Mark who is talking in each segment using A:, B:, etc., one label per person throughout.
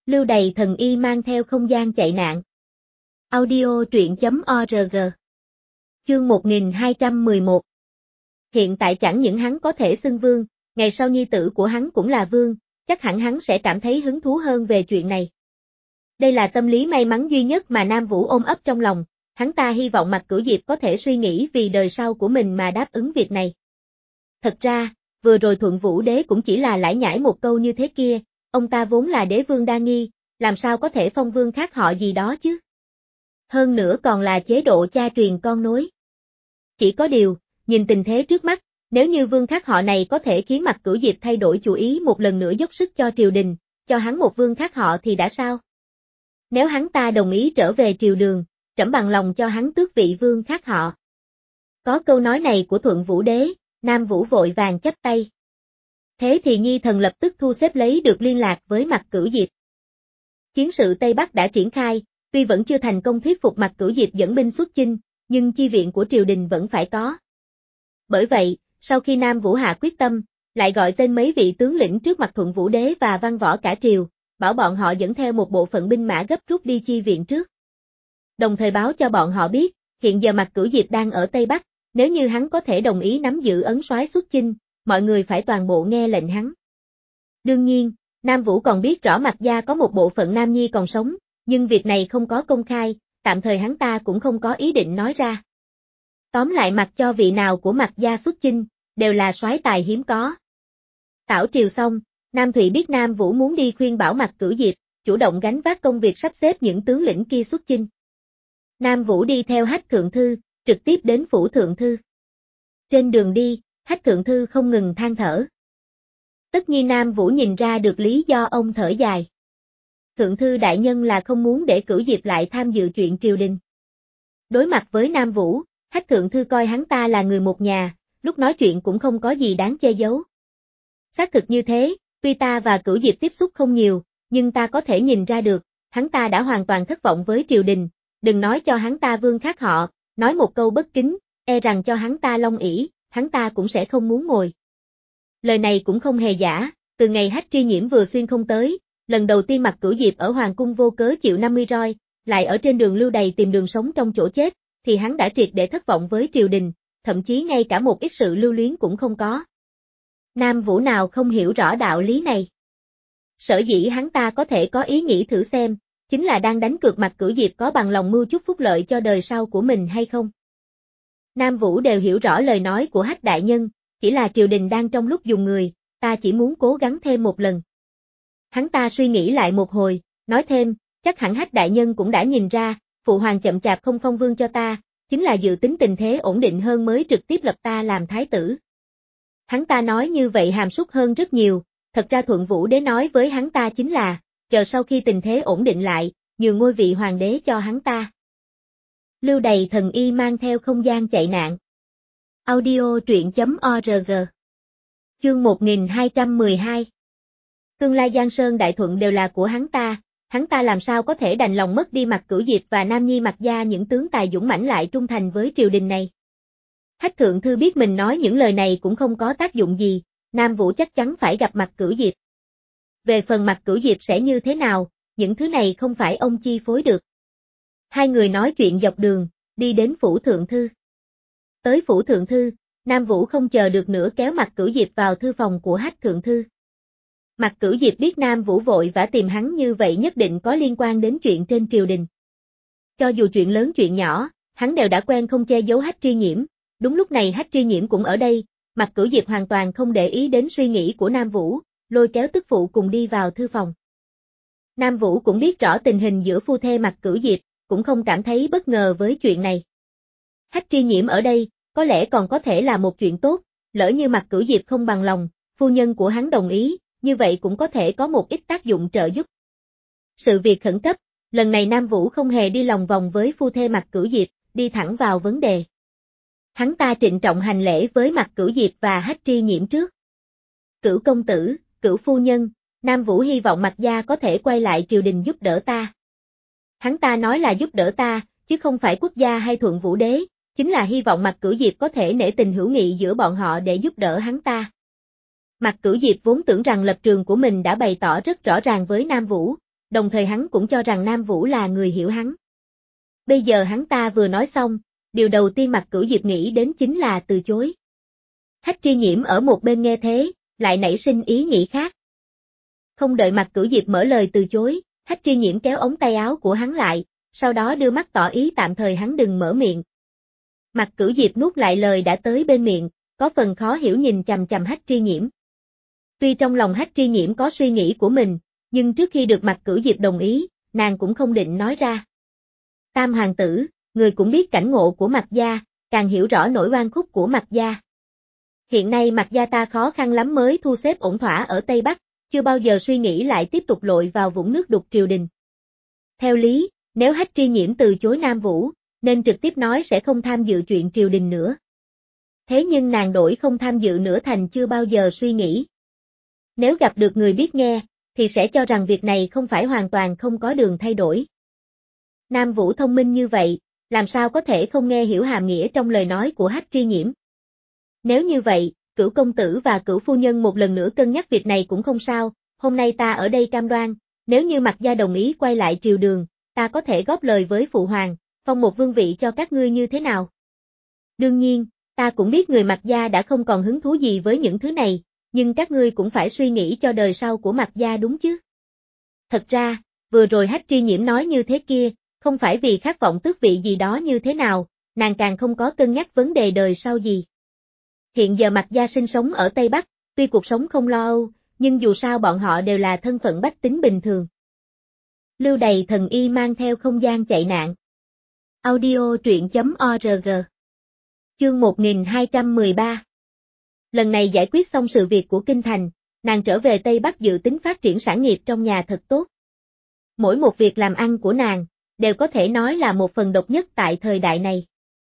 A: Lưu Đày thần y mang theo không gian chạy nạn. Audio truyện.org. Chương 1211. Hiện tại chẳng những hắn có thể xưng vương, ngày sau nhi tử của hắn cũng là vương, chắc hẳn hắn sẽ cảm thấy hứng thú hơn về chuyện này. Đây là tâm lý may mắn duy nhất mà Nam Vũ ôm ấp trong lòng, hắn ta hy vọng Mạc Cửu Diệp có thể suy nghĩ vì đời sau của mình mà đáp ứng việc này. Thật ra, vừa rồi Thuận Vũ Đế cũng chỉ là lải nhải một câu như thế kia, ông ta vốn là đế vương đa nghi, làm sao có thể phong vương khác họ gì đó chứ. Hơn nữa còn là chế độ cha truyền con nối. Chỉ có điều, nhìn tình thế trước mắt, nếu như vương khác họ này có thể khiến Mạc Cửu Diệp thay đổi chủ ý một lần nữa dốc sức cho triều đình, cho hắn một vương khác họ thì đã sao? Nếu hắn ta đồng ý trở về triều đường, trẫm bằng lòng cho hắn tước vị vương khác họ. Có câu nói này của Thuận Vũ Đế, Nam Vũ vội vàng chắp tay. Thế thì Nhi thần lập tức thu xếp lấy được liên lạc với Mạc Cửu Diệp. Chiến sự Tây Bắc đã triển khai, tuy vẫn chưa thành công thuyết phục Mạc Cửu Diệp dẫn binh xuất chinh, nhưng chi viện của triều đình vẫn phải có. Bởi vậy, sau khi Nam Vũ hạ quyết tâm, lại gọi tên mấy vị tướng lĩnh trước mặt Thuận Vũ Đế và văn võ cả triều, bảo bọn họ dẫn theo một bộ phận binh mã gấp rút đi chi viện trước. Đồng thời báo cho bọn họ biết, hiện giờ Mạc Cửu Diệp đang ở Tây Bắc, nếu như hắn có thể đồng ý nắm giữ ấn soái xuất chinh, mọi người phải toàn bộ nghe lệnh hắn. Đương nhiên, Nam Vũ còn biết rõ Mạc gia có một bộ phận nam nhi còn sống, nhưng việc này không có công khai, tạm thời hắn ta cũng không có ý định nói ra. Tóm lại mặc cho vị nào của Mạc gia xuất chinh, đều là soái tài hiếm có. Tảo triều xong, Nam Thụy biết Nam Vũ muốn đi khuyên bảo Mạc Cửu Diệp, chủ động gánh vác công việc sắp xếp những tướng lĩnh kia xuất chinh. Nam Vũ đi theo Hách Thượng Thư, trực tiếp đến phủ Thượng Thư. Trên đường đi, Hách Thượng Thư không ngừng than thở. Tất nhiên Nam Vũ nhìn ra được lý do ông thở dài. Thượng Thư đại nhân là không muốn để Cửu Diệp lại tham dự chuyện triều đình. Đối mặt với Nam Vũ, Hách Thượng Thư coi hắn ta là người một nhà, lúc nói chuyện cũng không có gì đáng che giấu. Xác thực như thế, tuy ta và Cửu Diệp tiếp xúc không nhiều, nhưng ta có thể nhìn ra được, hắn ta đã hoàn toàn thất vọng với triều đình, đừng nói cho hắn ta vương khác họ, nói một câu bất kính, e rằng cho hắn ta long ỷ, hắn ta cũng sẽ không muốn ngồi. Lời này cũng không hề giả, từ ngày Hách Tri Nhiễm vừa xuyên không tới, lần đầu tiên Mạc Cửu Diệp ở Hoàng cung vô cớ chịu 50 roi, lại ở trên đường Lưu Đày tìm đường sống trong chỗ chết, thì hắn đã triệt để thất vọng với triều đình, thậm chí ngay cả một ít sự lưu luyến cũng không có. Nam Vũ nào không hiểu rõ đạo lý này. Sở dĩ hắn ta có thể có ý nghĩ thử xem, chính là đang đánh cược Mạc Cửu Diệp có bằng lòng mưu chút phúc lợi cho đời sau của mình hay không. Nam Vũ đều hiểu rõ lời nói của Hách đại nhân, chỉ là triều đình đang trong lúc dùng người, ta chỉ muốn cố gắng thêm một lần. Hắn ta suy nghĩ lại một hồi, nói thêm, chắc hẳn Hách đại nhân cũng đã nhìn ra, phụ hoàng chậm chạp không phong vương cho ta, chính là dự tính tình thế ổn định hơn mới trực tiếp lập ta làm thái tử. Hắn ta nói như vậy hàm súc hơn rất nhiều, thật ra Thuận Vũ Đế nói với hắn ta chính là, chờ sau khi tình thế ổn định lại, nhường ngôi vị hoàng đế cho hắn ta. Lưu Đày thần y mang theo không gian chạy nạn. Audio truyện.org. Chương 1212. Tương lai Giang Sơn Đại Thuận đều là của hắn ta làm sao có thể đành lòng mất đi Mạc Cửu Diệp và Nam Nhi Mạc gia những tướng tài dũng mãnh lại trung thành với triều đình này. Hách Thượng Thư biết mình nói những lời này cũng không có tác dụng gì, Nam Vũ chắc chắn phải gặp Mạc Cửu Diệp. Về phần Mạc Cửu Diệp sẽ như thế nào, những thứ này không phải ông chi phối được. Hai người nói chuyện dọc đường, đi đến phủ Thượng Thư. Tới phủ Thượng Thư, Nam Vũ không chờ được nữa kéo Mạc Cửu Diệp vào thư phòng của Hách Thượng Thư. Mạc Cửu Diệp biết Nam Vũ vội vã tìm hắn như vậy nhất định có liên quan đến chuyện trên triều đình. Cho dù chuyện lớn chuyện nhỏ, hắn đều đã quen không che giấu Hách Tri Nhiễm, đúng lúc này Hách Tri Nhiễm cũng ở đây, Mạc Cửu Diệp hoàn toàn không để ý đến suy nghĩ của Nam Vũ, lôi kéo tức phụ cùng đi vào thư phòng. Nam Vũ cũng biết rõ tình hình giữa phu thê Mạc Cửu Diệp, cũng không cảm thấy bất ngờ với chuyện này. Hách Tri Nhiễm ở đây, có lẽ còn có thể là một chuyện tốt, lỡ như Mạc Cửu Diệp không bằng lòng, phu nhân của hắn đồng ý, như vậy cũng có thể có một ít tác dụng trợ giúp. Sự việc khẩn cấp, lần này Nam Vũ không hề đi lòng vòng với phu thê Mạc Cửu Diệp, đi thẳng vào vấn đề. Hắn ta trịnh trọng hành lễ với Mạc Cửu Diệp và Hách Tri Nhiễm trước. Cửu công tử, Cửu phu nhân, Nam Vũ hy vọng Mạc gia có thể quay lại triều đình giúp đỡ ta. Hắn ta nói là giúp đỡ ta, chứ không phải quốc gia hay Thuận Vũ Đế, chính là hy vọng Mạc Cửu Diệp có thể nể tình hữu nghị giữa bọn họ để giúp đỡ hắn ta. Mạc Cửu Diệp vốn tưởng rằng lập trường của mình đã bày tỏ rất rõ ràng với Nam Vũ, đồng thời hắn cũng cho rằng Nam Vũ là người hiểu hắn. Bây giờ hắn ta vừa nói xong, điều đầu tiên Mạc Cửu Diệp nghĩ đến chính là từ chối. Hách Tri Nhiễm ở một bên nghe thế, lại nảy sinh ý nghĩ khác. Không đợi Mạc Cửu Diệp mở lời từ chối, Hách Tri Nhiễm kéo ống tay áo của hắn lại, sau đó đưa mắt tỏ ý tạm thời hắn đừng mở miệng. Mạc Cửu Diệp nuốt lại lời đã tới bên miệng, có phần khó hiểu nhìn chằm chằm Hách Tri Nhiễm. Tuy trong lòng Hách Tri Nhiễm có suy nghĩ của mình, nhưng trước khi được Mạc Cửu Diệp đồng ý, nàng cũng không định nói ra. Tam hoàng tử, người cũng biết cảnh ngộ của Mạc gia, càng hiểu rõ nỗi oan khúc của Mạc gia. Hiện nay Mạc gia ta khó khăn lắm mới thu xếp ổn thỏa ở Tây Bắc, chưa bao giờ suy nghĩ lại tiếp tục lội vào vũng nước đục triều đình. Theo lý, nếu Hách Tri Nhiễm từ chối Nam Vũ, nên trực tiếp nói sẽ không tham dự chuyện triều đình nữa. Thế nhưng nàng đổi không tham dự nữa thành chưa bao giờ suy nghĩ. Nếu gặp được người biết nghe, thì sẽ cho rằng việc này không phải hoàn toàn không có đường thay đổi. Nam Vũ thông minh như vậy, làm sao có thể không nghe hiểu hàm nghĩa trong lời nói của Hách Tri Nhiễm. Nếu như vậy, Cửu công tử và Cửu phu nhân một lần nữa cân nhắc việc này cũng không sao, hôm nay ta ở đây cam đoan, nếu như Mạc gia đồng ý quay lại triều đường, ta có thể góp lời với phụ hoàng, phong một vương vị cho các ngươi như thế nào. Đương nhiên, ta cũng biết người Mạc gia đã không còn hứng thú gì với những thứ này, nhưng các ngươi cũng phải suy nghĩ cho đời sau của Mạc gia đúng chứ. Thật ra, vừa rồi Hách Tri Nhiễm nói như thế kia, không phải vì khát vọng tước vị gì đó như thế nào, nàng càng không có cân nhắc vấn đề đời sau gì. Hiện giờ Mạc gia sinh sống ở Tây Bắc, tuy cuộc sống không lo âu, nhưng dù sao bọn họ đều là thân phận bách tính bình thường. Lưu Đày thần y mang theo không gian chạy nạn. Audio truyện.org. Chương 1213. Lần này giải quyết xong sự việc của Kinh Thành, nàng trở về Tây Bắc dự tính phát triển sản nghiệp trong nhà thật tốt. Mỗi một việc làm ăn của nàng, đều có thể nói là một phần độc nhất tại thời đại này.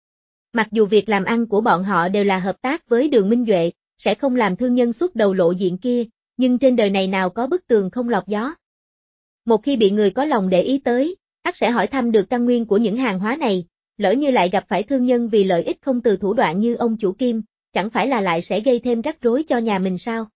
A: Mặc dù việc làm ăn của bọn họ đều là hợp tác với Đường Minh Duệ, sẽ không làm thương nhân xuất đầu lộ diện kia, nhưng trên đời này nào có bức tường không lọt gió. Một khi bị người có lòng để ý tới, ắt sẽ hỏi thăm được căn nguyên của những hàng hóa này, lỡ như lại gặp phải thương nhân vì lợi ích không từ thủ đoạn như ông chủ Kim, chẳng phải là lại sẽ gây thêm rắc rối cho nhà mình sao?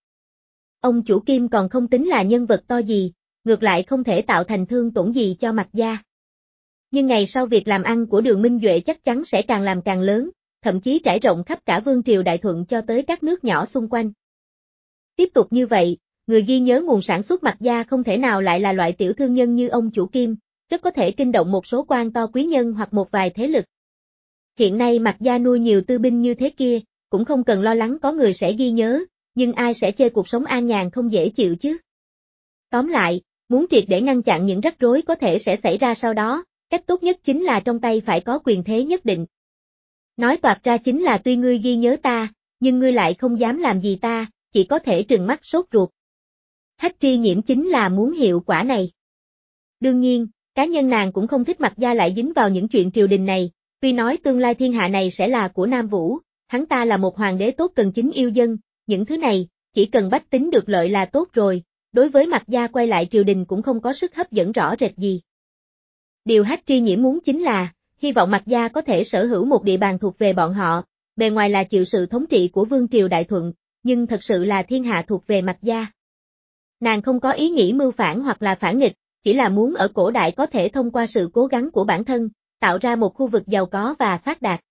A: Ông chủ Kim còn không tính là nhân vật to gì, ngược lại không thể tạo thành thương tổn gì cho Mạc gia. Nhưng ngày sau việc làm ăn của Đường Minh Duệ chắc chắn sẽ càng làm càng lớn, thậm chí trải rộng khắp cả vương triều Đại Thuận cho tới các nước nhỏ xung quanh. Tiếp tục như vậy, người ghi nhớ nguồn sản xuất Mạc gia không thể nào lại là loại tiểu thương nhân như ông chủ Kim, rất có thể kinh động một số quan to quý nhân hoặc một vài thế lực. Hiện nay Mạc gia nuôi nhiều tư binh như thế kia, cũng không cần lo lắng có người sẽ ghi nhớ, nhưng ai sẽ chê cuộc sống an nhàn không dễ chịu chứ. Tóm lại, muốn triệt để ngăn chặn những rắc rối có thể sẽ xảy ra sau đó, cách tốt nhất chính là trong tay phải có quyền thế nhất định. Nói toạc ra chính là tuy ngươi ghi nhớ ta, nhưng ngươi lại không dám làm gì ta, chỉ có thể trừng mắt sốt ruột. Hách Tri Nhiễm chính là muốn hiệu quả này. Đương nhiên, cá nhân nàng cũng không thích Mạc gia lại dính vào những chuyện triều đình này, tuy nói tương lai thiên hạ này sẽ là của Nam Vũ, hắn ta là một hoàng đế tốt cần chính yêu dân, những thứ này, chỉ cần bách tính được lợi là tốt rồi, đối với Mạc gia quay lại triều đình cũng không có sức hấp dẫn rõ rệt gì. Điều Hách Tri Nhiễm muốn chính là, hy vọng Mạc gia có thể sở hữu một địa bàn thuộc về bọn họ, bề ngoài là chịu sự thống trị của vương triều Đại Thuận, nhưng thật sự là thiên hạ thuộc về Mạc gia. Nàng không có ý nghĩ mưu phản hoặc là phản nghịch, chỉ là muốn ở cổ đại có thể thông qua sự cố gắng của bản thân, tạo ra một khu vực giàu có và phát đạt.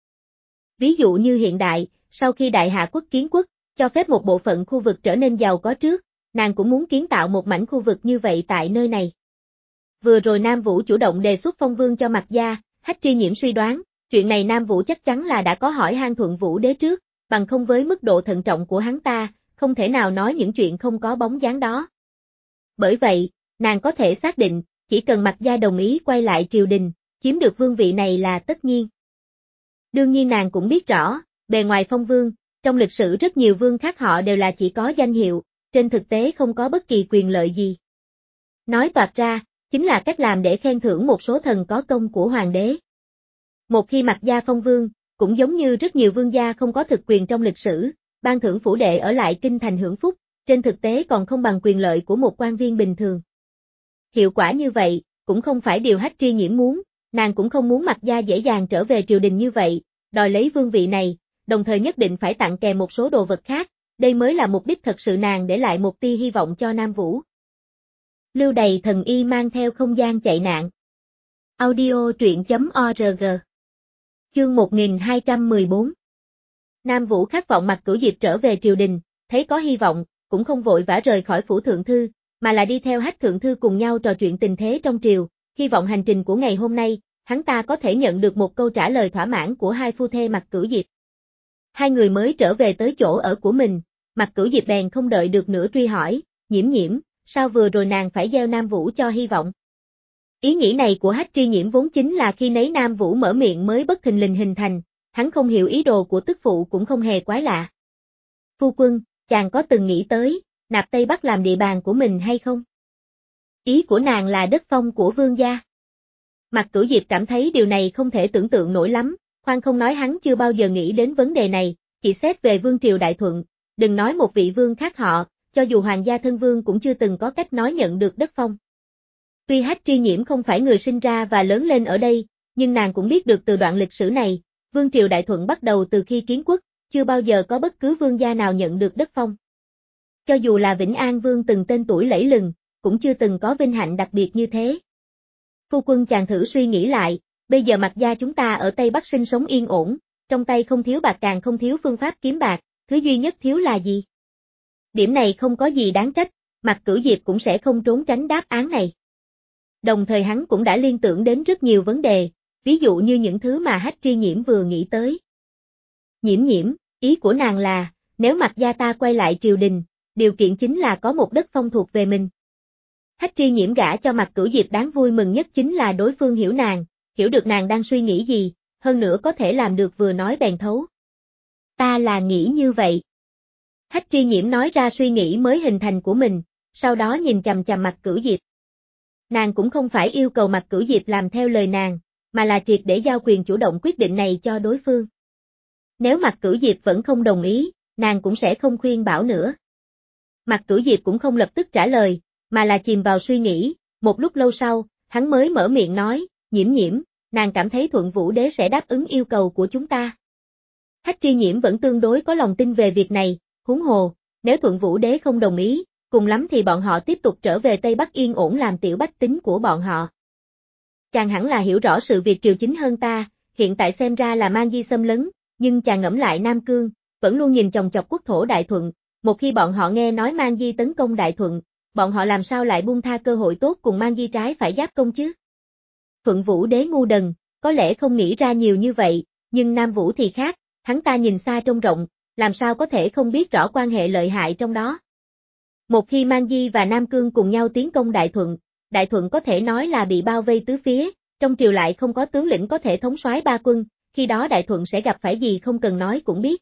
A: Ví dụ như hiện đại, sau khi Đại Hạ quốc kiến quốc, cho phép một bộ phận khu vực trở nên giàu có trước, nàng cũng muốn kiến tạo một mảnh khu vực như vậy tại nơi này. Vừa rồi Nam Vũ chủ động đề xuất phong vương cho Mạc gia, Hách Tri Nhiễm suy đoán, chuyện này Nam Vũ chắc chắn là đã có hỏi han Thuận Vũ đế trước, bằng không với mức độ thận trọng của hắn ta, không thể nào nói những chuyện không có bóng dáng đó. Bởi vậy, nàng có thể xác định, chỉ cần Mạc gia đồng ý quay lại triều đình, chiếm được vương vị này là tất nhiên. Đương nhiên nàng cũng biết rõ, bề ngoài phong vương, trong lịch sử rất nhiều vương khác họ đều là chỉ có danh hiệu, trên thực tế không có bất kỳ quyền lợi gì. Nói toạc ra, chính là cách làm để khen thưởng một số thần có công của hoàng đế. Một khi Mạc gia phong vương, cũng giống như rất nhiều vương gia không có thực quyền trong lịch sử, ban thưởng phủ đệ ở lại kinh thành hưởng phúc, trên thực tế còn không bằng quyền lợi của một quan viên bình thường. Hiệu quả như vậy, cũng không phải điều Hách Tri Nhiễm muốn, nàng cũng không muốn Mạc gia dễ dàng trở về triều đình như vậy, đòi lấy vương vị này, đồng thời nhất định phải tặng kèm một số đồ vật khác, đây mới là mục đích thật sự nàng để lại một tia hy vọng cho Nam Vũ. Lưu đày thần y mang theo không gian chạy nạn. Audio truyện.org. Chương 1214. Nam Vũ khát vọng Mạc Cửu Diệp trở về triều đình, thấy có hy vọng, cũng không vội vã rời khỏi phủ thượng thư, mà là đi theo Hách thượng thư cùng nhau trò chuyện tình thế trong triều, hy vọng hành trình của ngày hôm nay, hắn ta có thể nhận được một câu trả lời thỏa mãn của hai phu thê Mạc Cửu Diệp. Hai người mới trở về tới chỗ ở của mình, Mạc Cửu Diệp bèn không đợi được nữa truy hỏi, Nhiễm Nhiễm, sao vừa rồi nàng phải gieo Nam Vũ cho hy vọng? Ý nghĩ này của Hách Tri Nhiễm vốn chính là khi nấy Nam Vũ mở miệng mới bất thình lình hình thành, hắn không hiểu ý đồ của tức phụ cũng không hề quái lạ. Phu quân, chàng có từng nghĩ tới, nạp Tây Bắc làm địa bàn của mình hay không? Ý của nàng là đất phong của vương gia. Mạc Cửu Diệp cảm thấy điều này không thể tưởng tượng nổi lắm, khoan không nói hắn chưa bao giờ nghĩ đến vấn đề này, chỉ xét về vương triều Đại Thuận, đừng nói một vị vương khác họ, cho dù hoàng gia thân vương cũng chưa từng có cách nói nhận được đất phong. Tuy Hách Tri Nhiễm không phải người sinh ra và lớn lên ở đây, nhưng nàng cũng biết được từ đoạn lịch sử này, vương triều Đại Thuận bắt đầu từ khi kiến quốc, chưa bao giờ có bất cứ vương gia nào nhận được đất phong. Cho dù là Vĩnh An Vương từng tên tuổi lẫy lừng, cũng chưa từng có vinh hạnh đặc biệt như thế. Phu quân chàng thử suy nghĩ lại, bây giờ Mạc gia chúng ta ở Tây Bắc sinh sống yên ổn, trong tay không thiếu bạc càng không thiếu phương pháp kiếm bạc, thứ duy nhất thiếu là gì? Điểm này không có gì đáng trách, Mạc Cửu Diệp cũng sẽ không trốn tránh đáp án này. Đồng thời hắn cũng đã liên tưởng đến rất nhiều vấn đề, ví dụ như những thứ mà Hách Tri Nhiễm vừa nghĩ tới. Nhiễm Nhiễm, ý của nàng là, nếu Mạc gia ta quay lại triều đình, điều kiện chính là có một đất phong thuộc về mình. Hách Tri Nhiễm gả cho Mạc Cửu Diệp đáng vui mừng nhất chính là đối phương hiểu nàng, hiểu được nàng đang suy nghĩ gì, hơn nữa có thể làm được vừa nói bèn thấu. Ta là nghĩ như vậy. Hách Tri Nhiễm nói ra suy nghĩ mới hình thành của mình, sau đó nhìn chằm chằm Mạc Cửu Diệp. Nàng cũng không phải yêu cầu Mạc Cửu Diệp làm theo lời nàng, mà là triệt để giao quyền chủ động quyết định này cho đối phương. Nếu Mạc Cửu Diệp vẫn không đồng ý, nàng cũng sẽ không khuyên bảo nữa. Mạc Cửu Diệp cũng không lập tức trả lời, mà là chìm vào suy nghĩ, một lúc lâu sau, hắn mới mở miệng nói, Nhiễm Nhiễm, nàng cảm thấy Thuận Vũ Đế sẽ đáp ứng yêu cầu của chúng ta. Hách Tri Nhiễm vẫn tương đối có lòng tin về việc này, huống hồ, nếu Thuận Vũ Đế không đồng ý, cùng lắm thì bọn họ tiếp tục trở về Tây Bắc yên ổn làm tiểu bách tính của bọn họ. Chàng hẳn là hiểu rõ sự việc triều chính hơn ta, hiện tại xem ra là Mang Di xâm lấn, nhưng chàng ngẫm lại Nam Cương, vẫn luôn nhìn chòng chọc quốc thổ Đại Thuận, một khi bọn họ nghe nói Mang Di tấn công Đại Thuận, bọn họ làm sao lại buông tha cơ hội tốt cùng Mang Di trái phải giáp công chứ? Thuận Vũ Đế ngu đần, có lẽ không nghĩ ra nhiều như vậy, nhưng Nam Vũ thì khác, hắn ta nhìn xa trông rộng, làm sao có thể không biết rõ quan hệ lợi hại trong đó. Một khi Mang Di và Nam Cương cùng nhau tiến công Đại Thuận có thể nói là bị bao vây tứ phía, trong triều lại không có tướng lĩnh có thể thống soái ba quân, khi đó Đại Thuận sẽ gặp phải gì không cần nói cũng biết.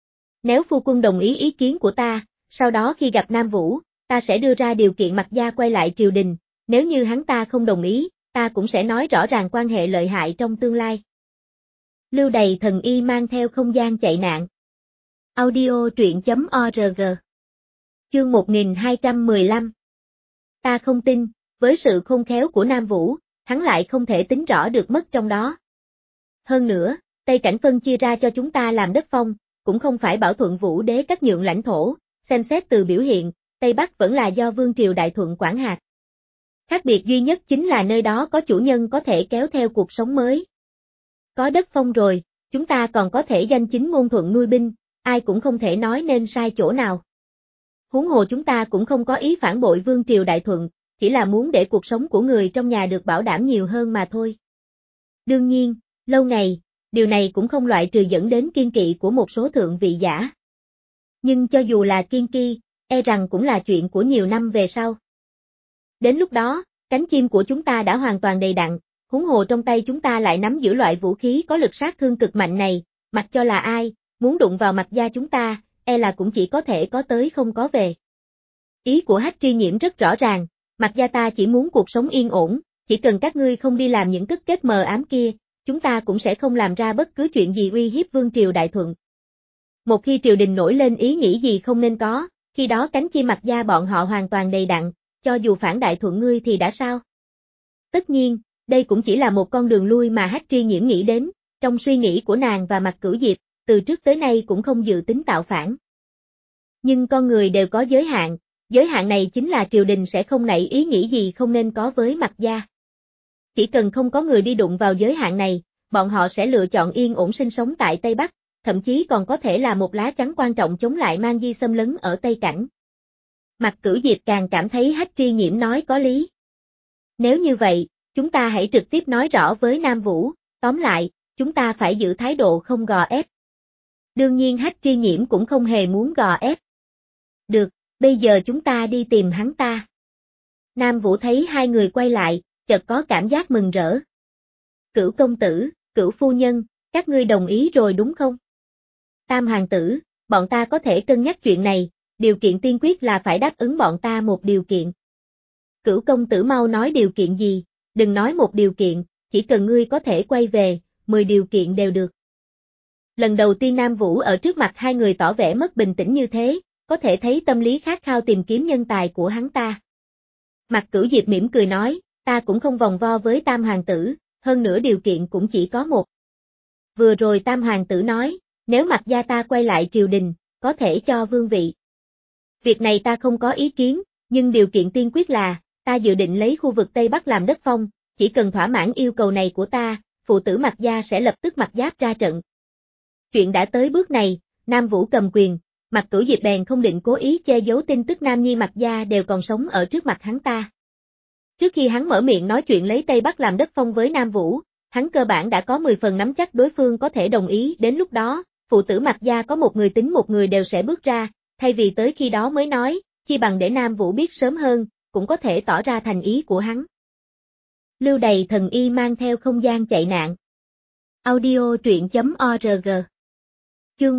A: Nếu phu quân đồng ý ý kiến của ta, sau đó khi gặp Nam Vũ, ta sẽ đưa ra điều kiện Mạc gia quay lại triều đình, nếu như hắn ta không đồng ý, ta cũng sẽ nói rõ ràng quan hệ lợi hại trong tương lai. Lưu đày thần y mang theo không gian chạy nạn. Audio truyện.org. Chương 1215. Ta không tin, với sự khôn khéo của Nam Vũ, hắn lại không thể tính rõ được mất trong đó. Hơn nữa, Tây Cảnh phân chia ra cho chúng ta làm đất phong, cũng không phải bảo Thuận Vũ Đế cắt nhượng lãnh thổ, xem xét từ biểu hiện, Tây Bắc vẫn là do Vương triều Đại Thuận quản hạt. Khác biệt duy nhất chính là nơi đó có chủ nhân có thể kéo theo cuộc sống mới. Có đất phong rồi, chúng ta còn có thể danh chính ngôn thuận nuôi binh, ai cũng không thể nói nên sai chỗ nào. Huống hồ chúng ta cũng không có ý phản bội Vương triều Đại Thuận, chỉ là muốn để cuộc sống của người trong nhà được bảo đảm nhiều hơn mà thôi. Đương nhiên, lâu ngày, điều này cũng không loại trừ dẫn đến kiên kỵ của một số thượng vị giả. Nhưng cho dù là kiên kỵ, e rằng cũng là chuyện của nhiều năm về sau. Đến lúc đó, cánh chim của chúng ta đã hoàn toàn đầy đặn, huống hồ trong tay chúng ta lại nắm giữ loại vũ khí có lực sát thương cực mạnh này, mặc cho là ai, muốn đụng vào Mạc gia chúng ta, e là cũng chỉ có thể có tới không có về. Ý của Hách Tri Nhiễm rất rõ ràng, Mạc gia ta chỉ muốn cuộc sống yên ổn, chỉ cần các ngươi không đi làm những cất kết mờ ám kia, chúng ta cũng sẽ không làm ra bất cứ chuyện gì uy hiếp Vương triều Đại Thuận. Một khi triều đình nổi lên ý nghĩ gì không nên có, khi đó cánh chim Mạc gia bọn họ hoàn toàn đầy đặn, cho dù phản Đại Thuận ngươi thì đã sao? Tất nhiên, đây cũng chỉ là một con đường lui mà Hách Tri Nhiễm nghĩ đến, trong suy nghĩ của nàng và Mạc Cửu Diệp, từ trước tới nay cũng không dự tính tạo phản. Nhưng con người đều có giới hạn, Giới hạn này chính là triều đình sẽ không nảy ý nghĩ gì không nên có với Mạc gia. Chỉ cần không có người đi đụng vào giới hạn này, bọn họ sẽ lựa chọn yên ổn sinh sống tại Tây Bắc, thậm chí còn có thể là một lá chắn quan trọng chống lại Mang Di xâm lấn ở Tây Cảnh. Mạc Cửu Diệp càng cảm thấy Hách Tri Nhiễm nói có lý. Nếu như vậy, chúng ta hãy trực tiếp nói rõ với Nam Vũ, tóm lại, chúng ta phải giữ thái độ không gò ép. Đương nhiên Hách Tri Nhiễm cũng không hề muốn gò ép. Được, bây giờ chúng ta đi tìm hắn ta. Nam Vũ thấy hai người quay lại, chợt có cảm giác mừng rỡ. Cửu công tử, Cửu phu nhân, các ngươi đồng ý rồi đúng không? Tam hoàng tử, bọn ta có thể cân nhắc chuyện này, điều kiện tiên quyết là phải đáp ứng bọn ta một điều kiện. Cửu công tử mau nói điều kiện gì, đừng nói một điều kiện, chỉ cần ngươi có thể quay về, 10 điều kiện đều được. Lần đầu tiên Nam Vũ ở trước mặt hai người tỏ vẻ mất bình tĩnh như thế, có thể thấy tâm lý khát khao tìm kiếm nhân tài của hắn ta. Mạc Cửu Diệp mỉm cười nói, ta cũng không vòng vo với Tam hoàng tử, hơn nữa điều kiện cũng chỉ có một. Vừa rồi Tam hoàng tử nói, nếu Mạc gia ta quay lại triều đình, có thể cho vương vị. Việc này ta không có ý kiến, nhưng điều kiện tiên quyết là, ta dự định lấy khu vực Tây Bắc làm đất phong, chỉ cần thỏa mãn yêu cầu này của ta, phụ tử Mạc gia sẽ lập tức mặc giáp ra trận. Chuyện đã tới bước này, Nam Vũ cầm quyền, Mạc Cửu Diệp bèn không định cố ý che giấu tin tức Nam Nhi Mạc gia đều còn sống ở trước mặt hắn ta. Trước khi hắn mở miệng nói chuyện lấy Tây Bắc làm đất phong với Nam Vũ, hắn cơ bản đã có 10 phần nắm chắc đối phương có thể đồng ý, đến lúc đó, phụ tử Mạc gia có một người tính một người đều sẽ bước ra, thay vì tới khi đó mới nói, chi bằng để Nam Vũ biết sớm hơn, cũng có thể tỏ ra thành ý của hắn. Lưu Đày thần y mang theo không gian chạy nạn. Audio truyện.org. Chương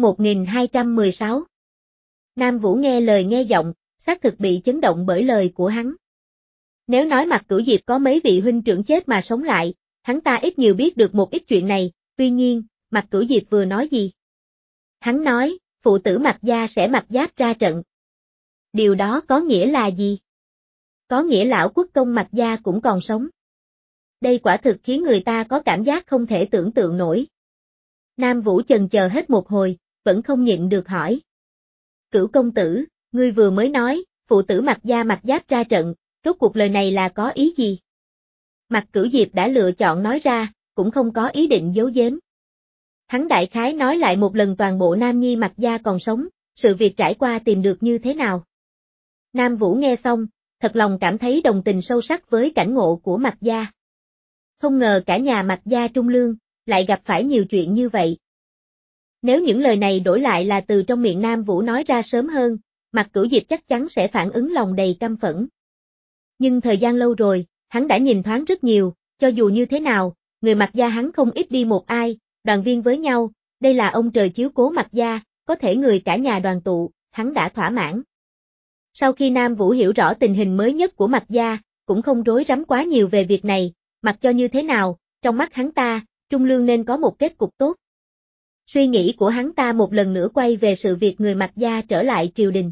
A: 1216. Nam Vũ nghe lời nghe giọng, xác thực bị chấn động bởi lời của hắn. Nếu nói Mạc Cửu Diệp có mấy vị huynh trưởng chết mà sống lại, hắn ta ít nhiều biết được một ít chuyện này, tuy nhiên, Mạc Cửu Diệp vừa nói gì? Hắn nói, phụ tử Mạc gia sẽ mặc giáp ra trận. Điều đó có nghĩa là gì? Có nghĩa lão quốc công Mạc gia cũng còn sống. Đây quả thực khiến người ta có cảm giác không thể tưởng tượng nổi. Nam Vũ chần chờ hết một hồi, vẫn không nhịn được hỏi. Cửu công tử, ngươi vừa mới nói, phụ tử Mạc gia mặc giáp ra trận, rốt cuộc lời này là có ý gì? Mạc Cửu Diệp đã lựa chọn nói ra, cũng không có ý định giấu giếm. Hắn đại khái nói lại một lần toàn bộ Nam Nhi Mạc gia còn sống, sự việc trải qua tìm được như thế nào. Nam Vũ nghe xong, thật lòng cảm thấy đồng tình sâu sắc với cảnh ngộ của Mạc gia. Không ngờ cả nhà Mạc gia trung lương, lại gặp phải nhiều chuyện như vậy. Nếu những lời này đổi lại là từ trong miệng Nam Vũ nói ra sớm hơn, Mạc Cửu Diệp chắc chắn sẽ phản ứng lòng đầy căm phẫn. Nhưng thời gian lâu rồi, hắn đã nhìn thoáng rất nhiều, cho dù như thế nào, người Mạc gia hắn không ít đi một ai, đoàn viên với nhau, đây là ông trời chiếu cố Mạc gia, có thể người cả nhà đoàn tụ, hắn đã thỏa mãn. Sau khi Nam Vũ hiểu rõ tình hình mới nhất của Mạc gia, cũng không rối rắm quá nhiều về việc này, mặc cho như thế nào, trong mắt hắn ta, Trung Lương nên có một kết cục tốt. Suy nghĩ của hắn ta một lần nữa quay về sự việc người Mạc gia trở lại triều đình.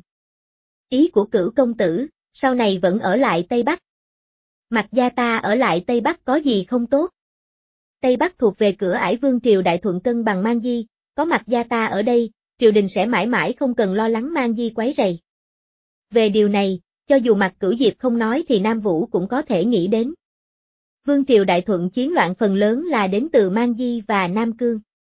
A: Ý của Cửu công tử, sau này vẫn ở lại Tây Bắc. Mạc gia ta ở lại Tây Bắc có gì không tốt? Tây Bắc thuộc về cửa ải vương triều Đại Thuận cân bằng Mang Di, có Mạc gia ta ở đây, triều đình sẽ mãi mãi không cần lo lắng Mang Di quấy rầy. Về điều này, cho dù Mạc Cửu Diệp không nói thì Nam Vũ cũng có thể nghĩ đến. Vương triều Đại Thuận chiến loạn phần lớn là đến từ Mang Di và Nam Cương.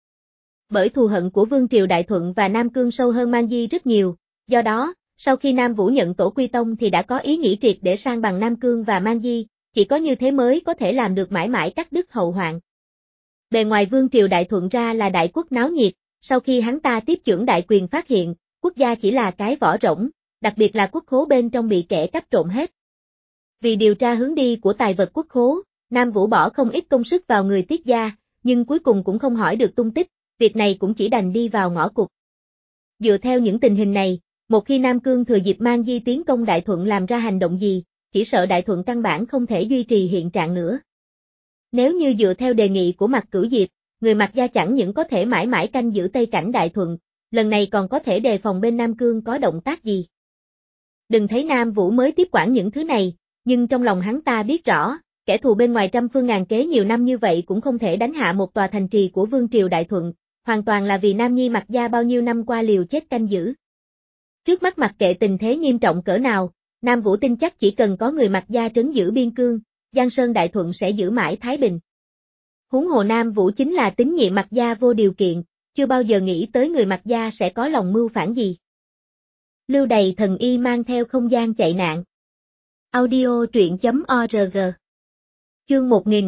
A: Bởi thù hận của Vương triều Đại Thuận và Nam Cương sâu hơn Mang Di rất nhiều, do đó, sau khi Nam Vũ nhận tổ quy tông thì đã có ý nghĩ triệt để san bằng Nam Cương và Mang Di, chỉ có như thế mới có thể làm được mãi mãi cắt đứt hậu hoạn. Bề ngoài Vương triều Đại Thuận ra là đại quốc náo nhiệt, sau khi hắn ta tiếp chưởng đại quyền phát hiện, quốc gia chỉ là cái vỏ rỗng, đặc biệt là quốc khố bên trong bị kẻ cắp trộm hết. Vì điều tra hướng đi của tài vật quốc khố, Nam Vũ bỏ không ít công sức vào người Tiết gia, nhưng cuối cùng cũng không hỏi được tung tích, việc này cũng chỉ đành đi vào ngõ cụt. Dựa theo những tình hình này, một khi Nam Cương thừa dịp Mang Di tiến công Đại Thuận làm ra hành động gì, chỉ sợ Đại Thuận căn bản không thể duy trì hiện trạng nữa. Nếu như dựa theo đề nghị của Mạc Cửu Diệp, người Mạc gia chẳng những có thể mãi mãi canh giữ Tây cảnh Đại Thuận, lần này còn có thể đề phòng bên Nam Cương có động tác gì. Đừng thấy Nam Vũ mới tiếp quản những thứ này, nhưng trong lòng hắn ta biết rõ, kẻ thù bên ngoài trăm phương ngàn kế nhiều năm như vậy cũng không thể đánh hạ một tòa thành trì của Vương triều Đại Thuận, hoàn toàn là vì Nam Nhi Mạc gia bao nhiêu năm qua liều chết canh giữ. Trước mắt mặc kệ tình thế nghiêm trọng cỡ nào, Nam Vũ tin chắc chỉ cần có người Mạc gia trấn giữ biên cương, Giang Sơn Đại Thuận sẽ giữ mãi thái bình. Huống hồ Nam Vũ chính là tín nhiệm Mạc gia vô điều kiện, chưa bao giờ nghĩ tới người Mạc gia sẽ có lòng mưu phản gì. Lưu Đày thần y mang theo không gian chạy nạn. Audio truyện.org. Chương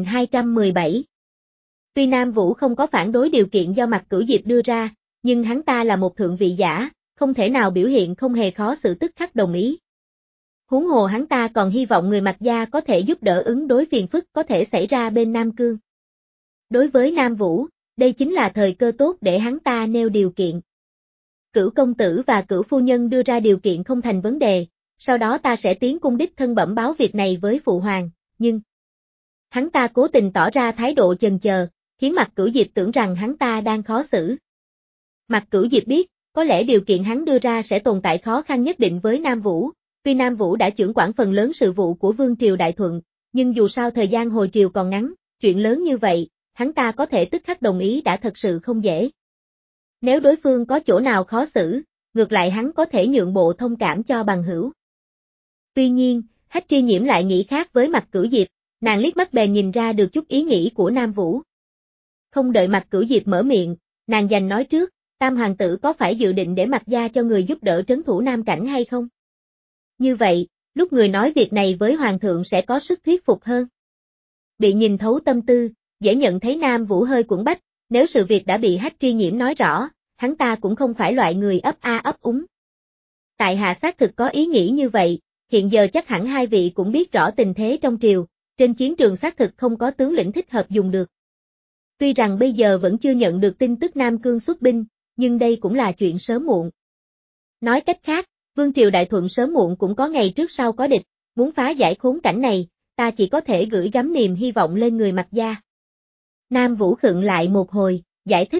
A: 1217. Tuy Nam Vũ không có phản đối điều kiện do Mạc Cửu Diệp đưa ra, nhưng hắn ta là một thượng vị giả, không thể nào biểu hiện không hề khó xử tức khắc đồng ý. Huống hồ hắn ta còn hy vọng người Mạc gia có thể giúp đỡ ứng đối phiền phức có thể xảy ra bên Nam Cương. Đối với Nam Vũ, đây chính là thời cơ tốt để hắn ta nêu điều kiện. Cửu công tử và Cửu phu nhân đưa ra điều kiện không thành vấn đề, sau đó ta sẽ tiến cung đích thân bẩm báo việc này với phụ hoàng, nhưng hắn ta cố tình tỏ ra thái độ chần chờ, khiến Mạc Cửu Diệp tưởng rằng hắn ta đang khó xử. Mạc Cửu Diệp biết, có lẽ điều kiện hắn đưa ra sẽ tồn tại khó khăn nhất định với Nam Vũ, tuy Nam Vũ đã trưởng quản phần lớn sự vụ của Vương triều Đại Thuận, nhưng dù sao thời gian hồi triều còn ngắn, chuyện lớn như vậy, hắn ta có thể tức khắc đồng ý đã thật sự không dễ. Nếu đối phương có chỗ nào khó xử, ngược lại hắn có thể nhượng bộ thông cảm cho bằng hữu. Tuy nhiên, Hách Tri Nhiễm lại nghĩ khác với Mạc Cửu Diệp, nàng liếc mắt bèn nhìn ra được chút ý nghĩ của Nam Vũ. Không đợi Mạc Cửu Diệp mở miệng, nàng giành nói trước, Tam hoàng tử có phải dự định để Mạc gia cho người giúp đỡ trấn thủ Nam Cảnh hay không? Như vậy, lúc người nói việc này với hoàng thượng sẽ có sức thuyết phục hơn. Bị nhìn thấu tâm tư, dễ nhận thấy Nam Vũ hơi cuộn bách, nếu sự việc đã bị Hách Tri Nhiễm nói rõ, hắn ta cũng không phải loại người ấp a ấp úng. Tại hạ xác thực có ý nghĩ như vậy, hiện giờ chắc hẳn hai vị cũng biết rõ tình thế trong triều, trên chiến trường xác thực không có tướng lĩnh thích hợp dùng được. Tuy rằng bây giờ vẫn chưa nhận được tin tức Nam Cương xuất binh, nhưng đây cũng là chuyện sớm muộn. Nói cách khác, Vương triều Đại Thuận sớm muộn cũng có ngày trước sau có địch, muốn phá giải khốn cảnh này, ta chỉ có thể gửi gắm niềm hy vọng lên người Mạc gia. Nam Vũ khựng lại một hồi, giải thích.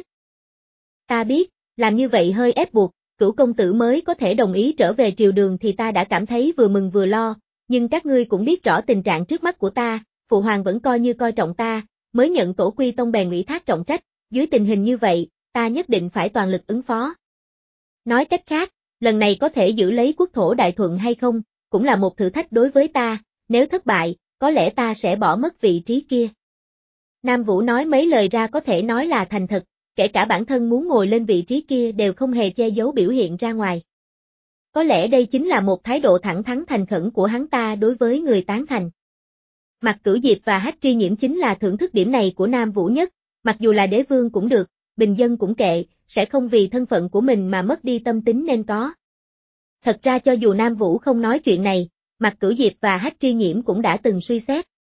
A: Ta biết, làm như vậy hơi ép buộc, Cửu công tử mới có thể đồng ý trở về triều đường thì ta đã cảm thấy vừa mừng vừa lo, nhưng các ngươi cũng biết rõ tình trạng trước mắt của ta, phụ hoàng vẫn coi như coi trọng ta, mới nhận tổ quy tông bèn ủy thác trọng trách, dưới tình hình như vậy, ta nhất định phải toàn lực ứng phó. Nói cách khác, lần này có thể giữ lấy quốc thổ Đại Thuận hay không, cũng là một thử thách đối với ta, nếu thất bại, có lẽ ta sẽ bỏ mất vị trí kia. Nam Vũ nói mấy lời ra có thể nói là thành thật, kể cả bản thân muốn ngồi lên vị trí kia đều không hề che giấu biểu hiện ra ngoài. Có lẽ đây chính là một thái độ thẳng thắn thành khẩn của hắn ta đối với người tán thành. Mạc Cửu Diệp và Hách Tri Nhiễm chính là thưởng thức điểm này của Nam Vũ nhất, mặc dù là đế vương cũng được, bình dân cũng kệ, sẽ không vì thân phận của mình mà mất đi tâm tính nên có. Thật ra cho dù Nam Vũ không nói chuyện này, Mạc Cửu Diệp và Hách Tri Nhiễm cũng đã từng suy xét.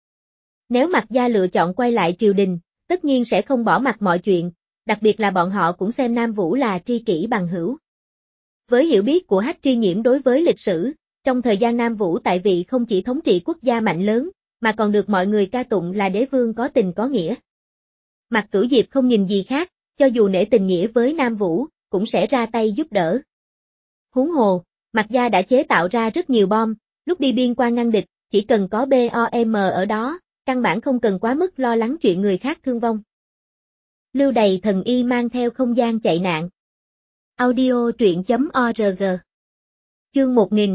A: Nếu Mạc gia lựa chọn quay lại triều đình, tất nhiên sẽ không bỏ mặc mọi chuyện, đặc biệt là bọn họ cũng xem Nam Vũ là tri kỷ bằng hữu. Với hiểu biết của Hách Tri Nhiễm đối với lịch sử, trong thời gian Nam Vũ tại vị không chỉ thống trị quốc gia mạnh lớn, mà còn được mọi người ca tụng là đế vương có tình có nghĩa. Mạc Cửu Diệp không nhìn gì khác, cho dù nể tình nghĩa với Nam Vũ, cũng sẽ ra tay giúp đỡ. Huống hồ, Mạc gia đã chế tạo ra rất nhiều bom, lúc đi biên quan ngăn địch, chỉ cần có BOM ở đó, căn bản không cần quá mức lo lắng chuyện người khác thương vong. Lưu Đày thần y mang theo không gian chạy nạn. Audio truyện.org. Chương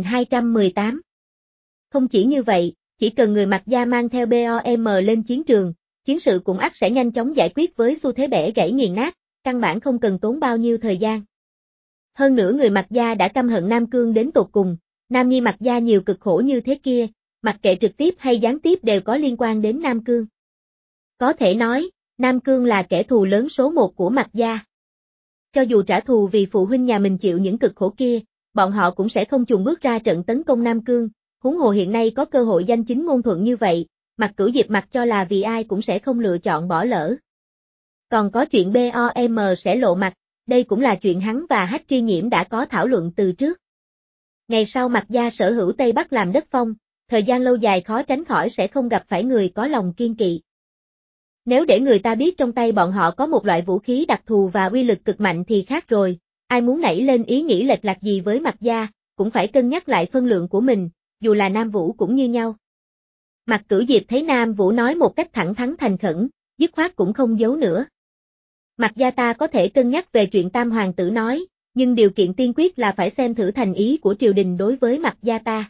A: 1218. Không chỉ như vậy, chỉ cần người Mạc gia mang theo BOM lên chiến trường, chiến sự cũng ắt sẽ nhanh chóng giải quyết với xu thế bẻ gãy nghiền nát, căn bản không cần tốn bao nhiêu thời gian. Hơn nữa người Mạc gia đã căm hận Nam Cương đến tột cùng, Nam Nhi Mạc gia nhiều cực khổ như thế kia, mặc kệ trực tiếp hay gián tiếp đều có liên quan đến Nam Cương. Có thể nói, Nam Cương là kẻ thù lớn số một của Mạc gia. Cho dù trả thù vì phụ huynh nhà mình chịu những cực khổ kia, bọn họ cũng sẽ không chùn bước ra trận tấn công Nam Cương, huống hồ hiện nay có cơ hội danh chính ngôn thuận như vậy, Mạc Cửu Diệp mặc cho là vì ai cũng sẽ không lựa chọn bỏ lỡ. Còn có chuyện BOM sẽ lộ mặt, đây cũng là chuyện hắn và Hách Tri Nhiễm đã có thảo luận từ trước. Ngày sau Mạc gia sở hữu Tây Bắc làm đất phong, thời gian lâu dài khó tránh khỏi sẽ không gặp phải người có lòng kiên kỵ. Nếu để người ta biết trong tay bọn họ có một loại vũ khí đặc thù và uy lực cực mạnh thì khác rồi, ai muốn nảy lên ý nghĩ lệch lạc gì với Mạc gia, cũng phải cân nhắc lại phân lượng của mình, dù là Nam Vũ cũng như nhau. Mạc Cửu Diệp thấy Nam Vũ nói một cách thẳng thắn thành khẩn, dứt khoát cũng không giấu nữa. Mạc gia ta có thể cân nhắc về chuyện Tam hoàng tử nói, nhưng điều kiện tiên quyết là phải xem thử thành ý của triều đình đối với Mạc gia ta.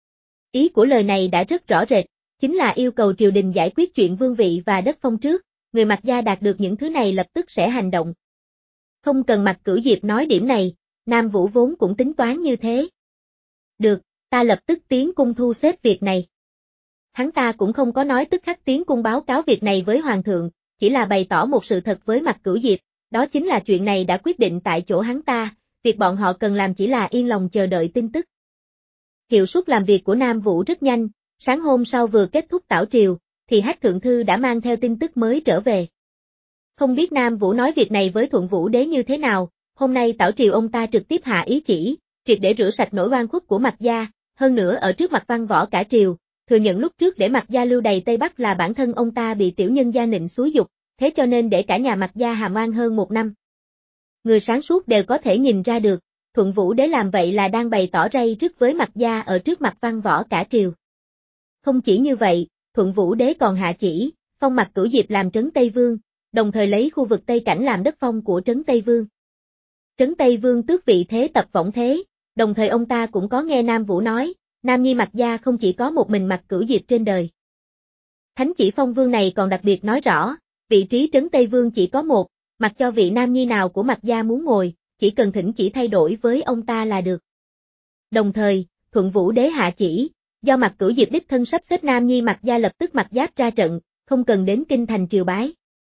A: Ý của lời này đã rất rõ rệt, chính là yêu cầu triều đình giải quyết chuyện vương vị và đất phong trước, người Mạc gia đạt được những thứ này lập tức sẽ hành động. Không cần Mạc Cửu Diệp nói điểm này, Nam Vũ vốn cũng tính toán như thế. Được, ta lập tức tiến cung thu xếp việc này. Hắn ta cũng không có nói tức khắc tiến cung báo cáo việc này với Hoàng thượng, chỉ là bày tỏ một sự thật với Mạc Cửu Diệp, đó chính là chuyện này đã quyết định tại chỗ hắn ta, việc bọn họ cần làm chỉ là yên lòng chờ đợi tin tức. Hiệu suất làm việc của Nam Vũ rất nhanh, sáng hôm sau vừa kết thúc tảo triều, thì Hách Thượng Thư đã mang theo tin tức mới trở về. Không biết Nam Vũ nói việc này với Thuận Vũ Đế như thế nào, hôm nay tảo triều ông ta trực tiếp hạ ý chỉ, triệt để rửa sạch nỗi oan khuất của Mạc gia, hơn nữa ở trước mặt văn võ cả triều, thừa nhận lúc trước để Mạc gia lưu đày Tây Bắc là bản thân ông ta bị tiểu nhân gia nịnh xúi giục, thế cho nên để cả nhà Mạc gia hàm oan hơn 1 năm. Người sáng suốt đều có thể nhìn ra được, Thuận Vũ Đế làm vậy là đang bày tỏ rây rứt với Mạc gia ở trước mặt văn võ cả triều. Không chỉ như vậy, Thuận Vũ Đế còn hạ chỉ, phong Mạc Cửu Diệp làm trấn Tây Vương, đồng thời lấy khu vực Tây Cảnh làm đất phong của trấn Tây Vương. Trấn Tây Vương tước vị thế tập võng thế, đồng thời ông ta cũng có nghe Nam Vũ nói, Nam Nhi Mạc gia không chỉ có một mình Mạc Cửu Diệp trên đời. Thánh chỉ phong vương này còn đặc biệt nói rõ, vị trí trấn Tây Vương chỉ có một, mặc cho vị Nam Nhi nào của Mạc gia muốn ngồi, chỉ cần thỉnh chỉ thay đổi với ông ta là được. Đồng thời, Thuận Vũ Đế hạ chỉ, do Mạc Cửu Diệp đích thân sắp xếp Nam Nhi Mạc gia lập tức mặc giáp ra trận, không cần đến kinh thành triều bái.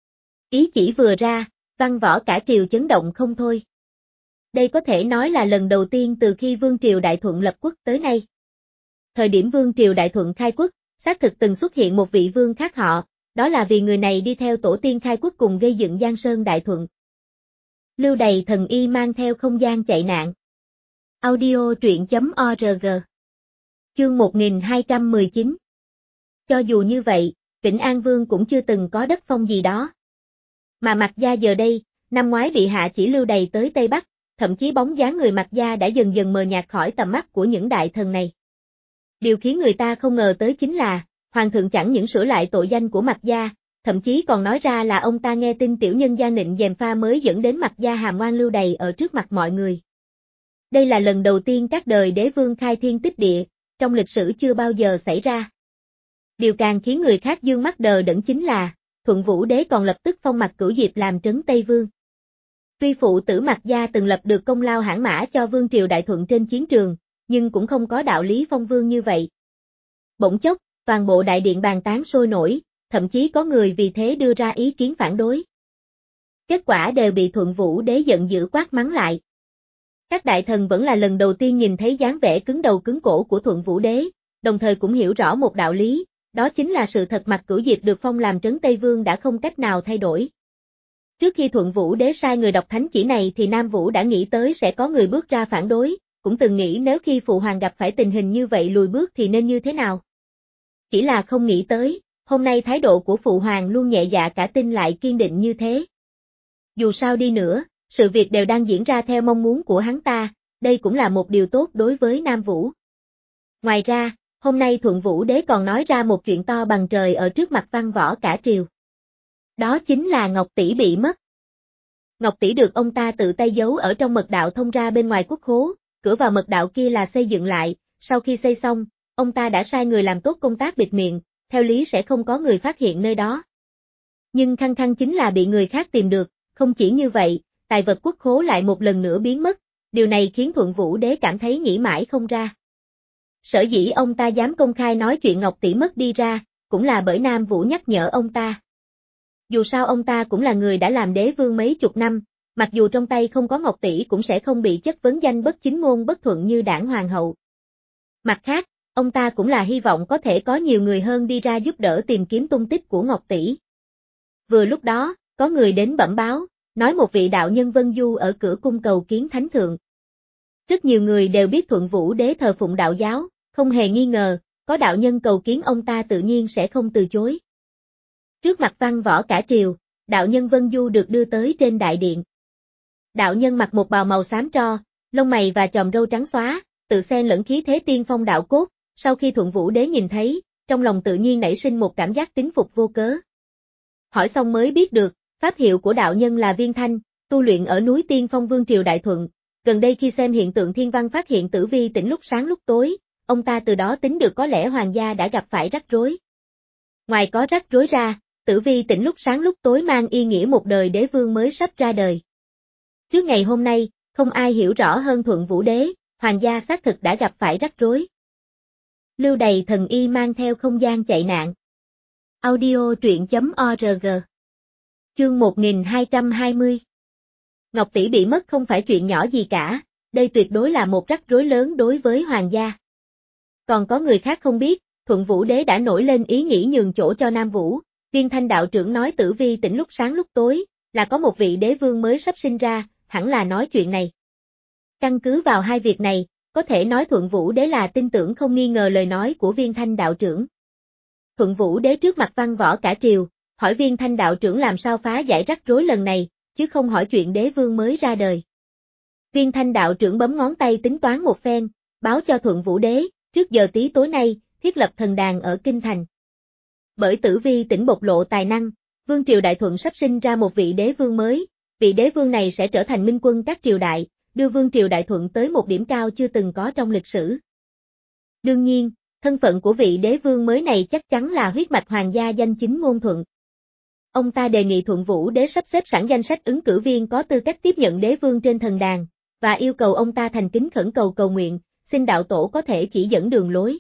A: Ý chỉ vừa ra, văn võ cả triều chấn động không thôi. Đây có thể nói là lần đầu tiên từ khi Vương triều Đại Thuận lập quốc tới nay. Thời điểm Vương triều Đại Thuận khai quốc, xác thực từng xuất hiện một vị vương khác họ, đó là vì người này đi theo tổ tiên khai quốc cùng gây dựng Giang Sơn Đại Thuận. Lưu đày thần y mang theo không gian chạy nạn. Audio truyện.org. Chương 1219. Cho dù như vậy, Vĩnh An Vương cũng chưa từng có đất phong gì đó. Mà Mạc gia giờ đây, năm ngoái bị hạ chỉ lưu đày tới Tây Bắc, thậm chí bóng dáng người Mạc gia đã dần dần mờ nhạt khỏi tầm mắt của những đại thần này. Điều khiến người ta không ngờ tới chính là, Hoàng thượng chẳng những sửa lại tội danh của Mạc gia, thậm chí còn nói ra là ông ta nghe tin tiểu nhân gia nịnh gièm pha mới dẫn đến Mạc gia hàm oan lưu đày ở trước mặt mọi người. Đây là lần đầu tiên các đời đế vương khai thiên tích địa, trong lịch sử chưa bao giờ xảy ra. Điều càng khiến người khác dương mắt đờ đẫn chính là, Thuận Vũ Đế còn lập tức phong Mạc Cửu Diệp làm trấn Tây Vương. Tuy phụ tử Mạc gia từng lập được công lao hãn mã cho Vương triều Đại Thuận trên chiến trường, nhưng cũng không có đạo lý phong vương như vậy. Bỗng chốc, toàn bộ đại điện bàn tán sôi nổi, thậm chí có người vì thế đưa ra ý kiến phản đối. Kết quả đều bị Thuận Vũ Đế giận dữ quát mắng lại. Các đại thần vẫn là lần đầu tiên nhìn thấy dáng vẻ cứng đầu cứng cổ của Thuận Vũ Đế, đồng thời cũng hiểu rõ một đạo lý, đó chính là sự thật Mạc Cửu Diệp được phong làm trấn Tây Vương đã không cách nào thay đổi. Trước khi Thuận Vũ Đế sai người đọc thánh chỉ này thì Nam Vũ đã nghĩ tới sẽ có người bước ra phản đối, cũng từng nghĩ nếu khi Phụ Hoàng gặp phải tình hình như vậy lùi bước thì nên như thế nào. Chỉ là không nghĩ tới, hôm nay thái độ của Phụ Hoàng luôn nhẹ dạ cả tin lại kiên định như thế. Dù sao đi nữa, sự việc đều đang diễn ra theo mong muốn của hắn ta, đây cũng là một điều tốt đối với Nam Vũ. Ngoài ra, hôm nay Thuận Vũ Đế còn nói ra một chuyện to bằng trời ở trước mặt văn võ cả triều. Đó chính là Ngọc Tỷ bị mất. Ngọc Tỷ được ông ta tự tay giấu ở trong mật đạo thông ra bên ngoài quốc khố, cửa vào mật đạo kia là xây dựng lại, sau khi xây xong, ông ta đã sai người làm tốt công tác bịt miệng, theo lý sẽ không có người phát hiện nơi đó. Nhưng khăng khăng chính là bị người khác tìm được, không chỉ như vậy, tài vật quốc khố lại một lần nữa biến mất, điều này khiến Thuận Vũ Đế cảm thấy nghĩ mãi không ra. Sở dĩ ông ta dám công khai nói chuyện Ngọc Tỷ mất đi ra, cũng là bởi Nam Vũ nhắc nhở ông ta. Dù sao ông ta cũng là người đã làm đế vương mấy chục năm, mặc dù trong tay không có Ngọc Tỷ cũng sẽ không bị chất vấn danh bất chính ngôn bất thuận như đảng hoàng hậu. Mặt khác, ông ta cũng là hy vọng có thể có nhiều người hơn đi ra giúp đỡ tìm kiếm tung tích của Ngọc Tỷ. Vừa lúc đó, có người đến bẩm báo, nói một vị đạo nhân Vân Du ở cửa cung cầu kiến thánh thượng. Rất nhiều người đều biết Thuận Vũ Đế thờ phụng đạo giáo, không hề nghi ngờ, có đạo nhân cầu kiến ông ta tự nhiên sẽ không từ chối. Trước mặt văn võ cả triều, đạo nhân Vân Du được đưa tới trên đại điện. Đạo nhân mặc một bào màu xám tro, lông mày và chòm râu trắng xóa, tự xen lẫn khí thế tiên phong đạo cốt, sau khi Thuận Vũ Đế nhìn thấy, trong lòng tự nhiên nảy sinh một cảm giác tín phục vô cớ. Hỏi xong mới biết được, pháp hiệu của đạo nhân là Viên Thanh, tu luyện ở núi Tiên Phong Vương triều Đại Thuận, Gần đây khi xem hiện tượng thiên văn phát hiện tử vi tỉnh lúc sáng lúc tối, ông ta từ đó tính được có lẽ hoàng gia đã gặp phải rắc rối. Ngoài có rắc rối ra, tử vi tỉnh lúc sáng lúc tối mang ý nghĩa một đời đế vương mới sắp ra đời. Trước ngày hôm nay, không ai hiểu rõ hơn Thuận Vũ Đế, hoàng gia xác thực đã gặp phải rắc rối. Lưu đày thần y mang theo không gian chạy nạn. Audio truyện.org. Chương 1220. Ngọc tỷ bị mất không phải chuyện nhỏ gì cả, đây tuyệt đối là một rắc rối lớn đối với hoàng gia. Còn có người khác không biết, Thuận Vũ Đế đã nổi lên ý nghĩ nhường chỗ cho Nam Vũ, Viên Thanh đạo trưởng nói tử vi tỉnh lúc sáng lúc tối, là có một vị đế vương mới sắp sinh ra, hẳn là nói chuyện này. Căn cứ vào hai việc này, có thể nói Thuận Vũ Đế là tin tưởng không nghi ngờ lời nói của Viên Thanh đạo trưởng. Thuận Vũ Đế trước mặt văn võ cả triều, hỏi Viên Thanh đạo trưởng làm sao phá giải rắc rối lần này, chứ không hỏi chuyện đế vương mới ra đời. Viên Thanh đạo trưởng bấm ngón tay tính toán một phen, báo cho Thuận Vũ Đế, trước giờ tí tối nay, thiết lập thần đàn ở Kinh Thành. Bởi tử vi tỉnh bộc lộ tài năng, Vương triều Đại Thuận sắp sinh ra một vị đế vương mới, vị đế vương này sẽ trở thành minh quân các triều đại, đưa Vương triều Đại Thuận tới một điểm cao chưa từng có trong lịch sử. Đương nhiên, thân phận của vị đế vương mới này chắc chắn là huyết mạch hoàng gia danh chính ngôn thuận. Ông ta đề nghị Thuận Vũ Đế sắp xếp sẵn danh sách ứng cử viên có tư cách tiếp nhận đế vương trên thần đàn, và yêu cầu ông ta thành kính khẩn cầu nguyện, xin đạo tổ có thể chỉ dẫn đường lối.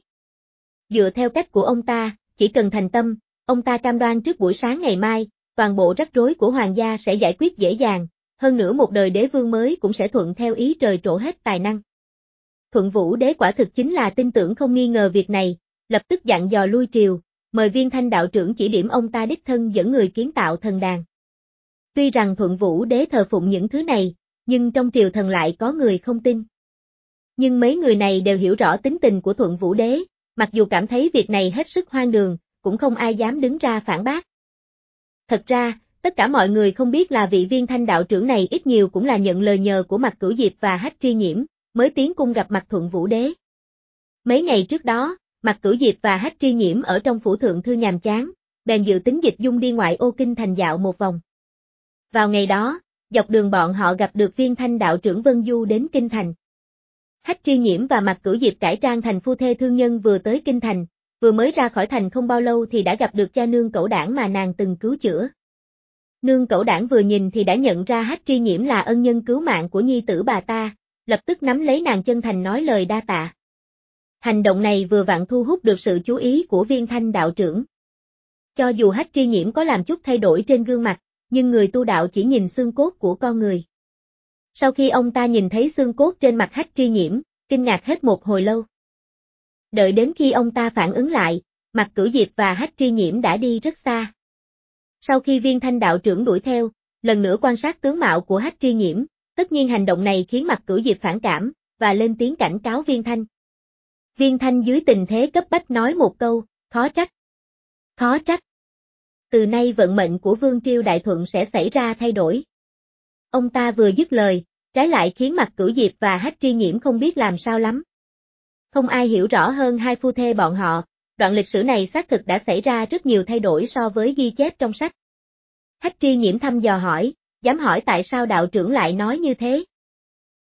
A: Dựa theo cách của ông ta, chỉ cần thành tâm, ông ta cam đoan trước buổi sáng ngày mai, toàn bộ rắc rối của hoàng gia sẽ giải quyết dễ dàng, hơn nữa một đời đế vương mới cũng sẽ thuận theo ý trời trổ hết tài năng. Thuận Vũ Đế quả thực chính là tin tưởng không nghi ngờ việc này, lập tức dặn dò lui triều, mời Viên Thanh đạo trưởng chỉ điểm ông ta đích thân dẫn người kiến tạo thần đàn. Tuy rằng Thuận Vũ Đế thờ phụng những thứ này, nhưng trong triều thần lại có người không tin. Nhưng mấy người này đều hiểu rõ tính tình của Thuận Vũ Đế, mặc dù cảm thấy việc này hết sức hoang đường, cũng không ai dám đứng ra phản bác. Thật ra, tất cả mọi người không biết là vị Viên Thanh đạo trưởng này ít nhiều cũng là nhận lời nhờ của Mạc Cửu Diệp và Hách Tri Nhiễm, mới tiến cung gặp mặt Thuận Vũ Đế. Mấy ngày trước đó, Mạc Cửu Diệp và Hách Tri Nhiễm ở trong phủ thượng thư nhàm chán, bèn dự tính dịch dung đi ngoại ô Kinh Thành dạo một vòng. Vào ngày đó, dọc đường bọn họ gặp được Viên Thanh đạo trưởng Vân Du đến Kinh Thành. Hách Tri Nhiễm và Mạc Cửu Diệp cải trang thành phu thê thương nhân vừa tới Kinh Thành, vừa mới ra khỏi thành không bao lâu thì đã gặp được cha nương Cẩu Đảng mà nàng từng cứu chữa. Nương Cẩu Đảng vừa nhìn thì đã nhận ra Hách Tri Nhiễm là ân nhân cứu mạng của nhi tử bà ta, lập tức nắm lấy nàng chân thành nói lời đa tạ. Hành động này vừa vặn thu hút được sự chú ý của Viên Thanh đạo trưởng. Cho dù Hách Tri Nhiễm có làm chút thay đổi trên gương mặt, nhưng người tu đạo chỉ nhìn xương cốt của con người. Sau khi ông ta nhìn thấy xương cốt trên mặt Hách Tri Nhiễm, kinh ngạc hết một hồi lâu. Đợi đến khi ông ta phản ứng lại, Mạc Cửu Diệp và Hách Tri Nhiễm đã đi rất xa. Sau khi Viên Thanh đạo trưởng đuổi theo, lần nữa quan sát tướng mạo của Hách Tri Nhiễm, tất nhiên hành động này khiến Mạc Cửu Diệp phản cảm, và lên tiếng cảnh cáo Viên Thanh. Viên Thanh dưới tình thế cấp bách nói một câu, khó trách. Khó trách. Từ nay vận mệnh của Vương triều Đại Thuận sẽ xảy ra thay đổi. Ông ta vừa dứt lời, trái lại khiến Mạc Cửu Diệp và Hách Tri Nhiễm không biết làm sao lắm. Không ai hiểu rõ hơn hai phu thê bọn họ, đoạn lịch sử này xác thực đã xảy ra rất nhiều thay đổi so với ghi chép trong sách. Hách Tri Nhiễm thăm dò hỏi, dám hỏi tại sao đạo trưởng lại nói như thế?